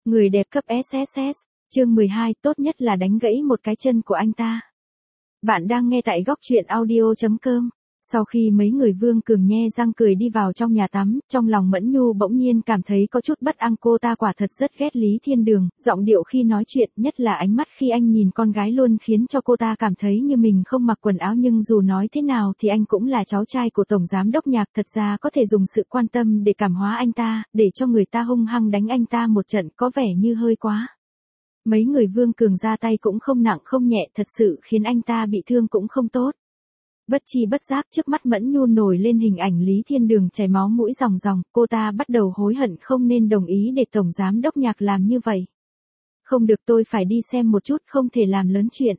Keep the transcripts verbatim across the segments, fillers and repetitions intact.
Người đẹp cấp ét ét ét, chương mười hai, tốt nhất là đánh gãy một cái chân của anh ta. Bạn đang nghe tại góc truyện audio chấm com. Sau khi mấy người Vương Cường nhe răng cười đi vào trong nhà tắm, trong lòng Mẫn Nhu bỗng nhiên cảm thấy có chút bất an. Cô ta quả thật rất ghét Lý Thiên Đường, giọng điệu khi nói chuyện, nhất là ánh mắt khi anh nhìn con gái luôn khiến cho cô ta cảm thấy như mình không mặc quần áo. Nhưng dù nói thế nào thì anh cũng là cháu trai của Tổng Giám Đốc Nhạc, thật ra có thể dùng sự quan tâm để cảm hóa anh ta, để cho người ta hung hăng đánh anh ta một trận có vẻ như hơi quá. Mấy người Vương Cường ra tay cũng không nặng không nhẹ, thật sự khiến anh ta bị thương cũng không tốt. Bất chi bất giác trước mắt Mẫn Nhu nổi lên hình ảnh Lý Thiên Đường chảy máu mũi ròng ròng, cô ta bắt đầu hối hận không nên đồng ý để Tổng Giám Đốc Nhạc làm như vậy. Không được, tôi phải đi xem một chút, không thể làm lớn chuyện.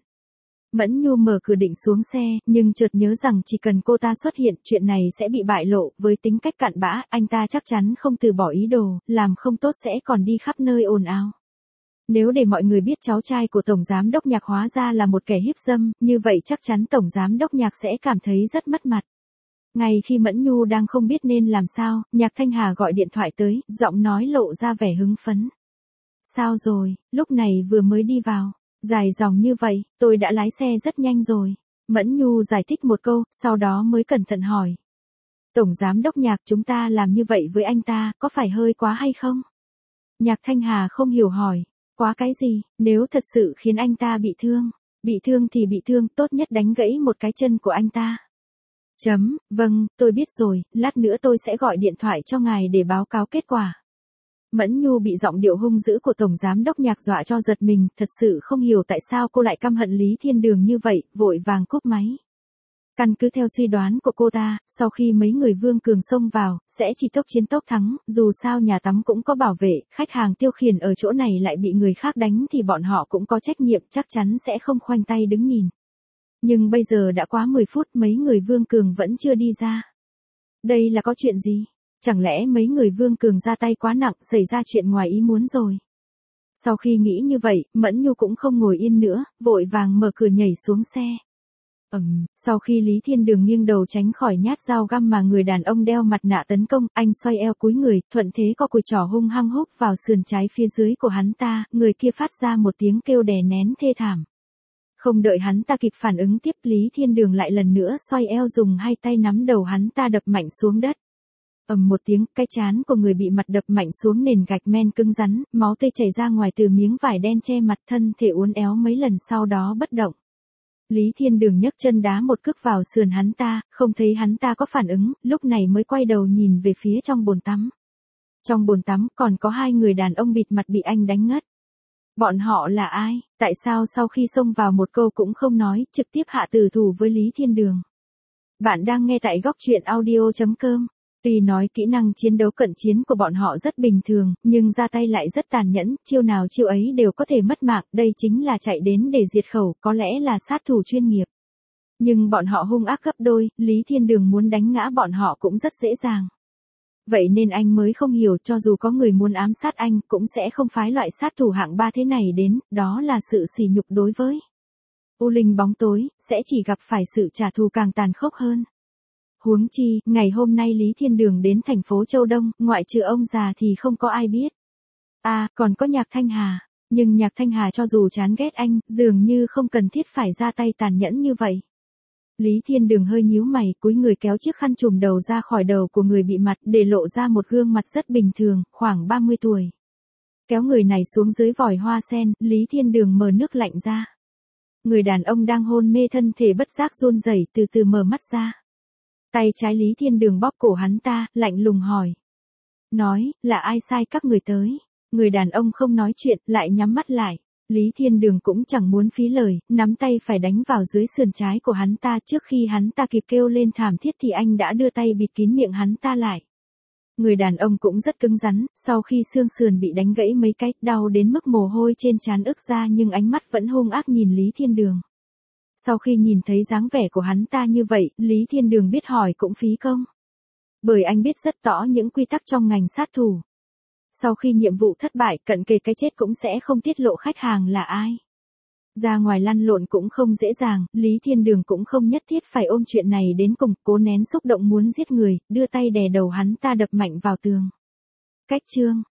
Mẫn Nhu mở cửa định xuống xe, nhưng chợt nhớ rằng chỉ cần cô ta xuất hiện, chuyện này sẽ bị bại lộ. Với tính cách cặn bã, anh ta chắc chắn không từ bỏ ý đồ, làm không tốt sẽ còn đi khắp nơi ồn ào. Nếu để mọi người biết cháu trai của Tổng Giám Đốc Nhạc hóa ra là một kẻ hiếp dâm, như vậy chắc chắn Tổng Giám Đốc Nhạc sẽ cảm thấy rất mất mặt. Ngay khi Mẫn Nhu đang không biết nên làm sao, Nhạc Thanh Hà gọi điện thoại tới, giọng nói lộ ra vẻ hứng phấn. Sao rồi, lúc này vừa mới đi vào. Dài dòng như vậy, tôi đã lái xe rất nhanh rồi. Mẫn Nhu giải thích một câu, sau đó mới cẩn thận hỏi. Tổng Giám Đốc Nhạc, chúng ta làm như vậy với anh ta, có phải hơi quá hay không? Nhạc Thanh Hà không hiểu hỏi. Quá cái gì, nếu thật sự khiến anh ta bị thương, bị thương thì bị thương, tốt nhất đánh gãy một cái chân của anh ta. Chấm, vâng, tôi biết rồi, lát nữa tôi sẽ gọi điện thoại cho ngài để báo cáo kết quả. Mẫn Nhu bị giọng điệu hung dữ của Tổng Giám Đốc Nhạc dọa cho giật mình, thật sự không hiểu tại sao cô lại căm hận Lý Thiên Đường như vậy, vội vàng cúp máy. Căn cứ theo suy đoán của cô ta, sau khi mấy người Vương Cường xông vào, sẽ chỉ tốc chiến tốc thắng, dù sao nhà tắm cũng có bảo vệ, khách hàng tiêu khiển ở chỗ này lại bị người khác đánh thì bọn họ cũng có trách nhiệm, chắc chắn sẽ không khoanh tay đứng nhìn. Nhưng bây giờ đã quá mười phút, mấy người Vương Cường vẫn chưa đi ra. Đây là có chuyện gì? Chẳng lẽ mấy người Vương Cường ra tay quá nặng, xảy ra chuyện ngoài ý muốn rồi? Sau khi nghĩ như vậy, Mẫn Nhu cũng không ngồi yên nữa, vội vàng mở cửa nhảy xuống xe. Ừm, sau khi Lý Thiên Đường nghiêng đầu tránh khỏi nhát dao găm mà người đàn ông đeo mặt nạ tấn công, anh xoay eo cúi người, thuận thế co cùi trỏ hung hăng húc vào sườn trái phía dưới của hắn ta, người kia phát ra một tiếng kêu đè nén thê thảm. Không đợi hắn ta kịp phản ứng tiếp, Lý Thiên Đường lại lần nữa xoay eo dùng hai tay nắm đầu hắn ta đập mạnh xuống đất. Ầm một tiếng, cái trán của người bị mặt đập mạnh xuống nền gạch men cứng rắn, máu tươi chảy ra ngoài từ miếng vải đen che mặt, thân thể uốn éo mấy lần sau đó bất động. Lý Thiên Đường nhấc chân đá một cước vào sườn hắn ta, không thấy hắn ta có phản ứng, lúc này mới quay đầu nhìn về phía trong bồn tắm. Trong bồn tắm còn có hai người đàn ông bịt mặt bị anh đánh ngất. Bọn họ là ai? Tại sao sau khi xông vào một câu cũng không nói, trực tiếp hạ tử thủ với Lý Thiên Đường? Bạn đang nghe tại góc truyện audio chấm com. Tuy nói kỹ năng chiến đấu cận chiến của bọn họ rất bình thường, nhưng ra tay lại rất tàn nhẫn, chiêu nào chiêu ấy đều có thể mất mạng, đây chính là chạy đến để diệt khẩu, có lẽ là sát thủ chuyên nghiệp. Nhưng bọn họ hung ác gấp đôi, Lý Thiên Đường muốn đánh ngã bọn họ cũng rất dễ dàng. Vậy nên anh mới không hiểu, cho dù có người muốn ám sát anh, cũng sẽ không phái loại sát thủ hạng ba thế này đến, đó là sự sỉ nhục đối với U Linh bóng tối, sẽ chỉ gặp phải sự trả thù càng tàn khốc hơn. Huống chi, ngày hôm nay Lý Thiên Đường đến thành phố Châu Đông, ngoại trừ ông già thì không có ai biết. À, còn có Nhạc Thanh Hà. Nhưng Nhạc Thanh Hà cho dù chán ghét anh, dường như không cần thiết phải ra tay tàn nhẫn như vậy. Lý Thiên Đường hơi nhíu mày, cúi người kéo chiếc khăn trùm đầu ra khỏi đầu của người bị mặt, để lộ ra một gương mặt rất bình thường, khoảng ba mươi tuổi. Kéo người này xuống dưới vòi hoa sen, Lý Thiên Đường mở nước lạnh ra. Người đàn ông đang hôn mê thân thể bất giác run rẩy, từ từ mở mắt ra. Tay trái Lý Thiên Đường bóp cổ hắn ta, lạnh lùng hỏi. Nói, là ai sai các người tới? Người đàn ông không nói chuyện, lại nhắm mắt lại. Lý Thiên Đường cũng chẳng muốn phí lời, nắm tay phải đánh vào dưới sườn trái của hắn ta, trước khi hắn ta kịp kêu lên thảm thiết thì anh đã đưa tay bịt kín miệng hắn ta lại. Người đàn ông cũng rất cứng rắn, sau khi xương sườn bị đánh gãy mấy cái, đau đến mức mồ hôi trên trán ức ra nhưng ánh mắt vẫn hung ác nhìn Lý Thiên Đường. Sau khi nhìn thấy dáng vẻ của hắn ta như vậy, Lý Thiên Đường biết hỏi cũng phí công. Bởi anh biết rất rõ những quy tắc trong ngành sát thủ. Sau khi nhiệm vụ thất bại, cận kề cái chết cũng sẽ không tiết lộ khách hàng là ai. Ra ngoài lăn lộn cũng không dễ dàng, Lý Thiên Đường cũng không nhất thiết phải ôm chuyện này đến cùng, cố nén xúc động muốn giết người, đưa tay đè đầu hắn ta đập mạnh vào tường. Cách chương,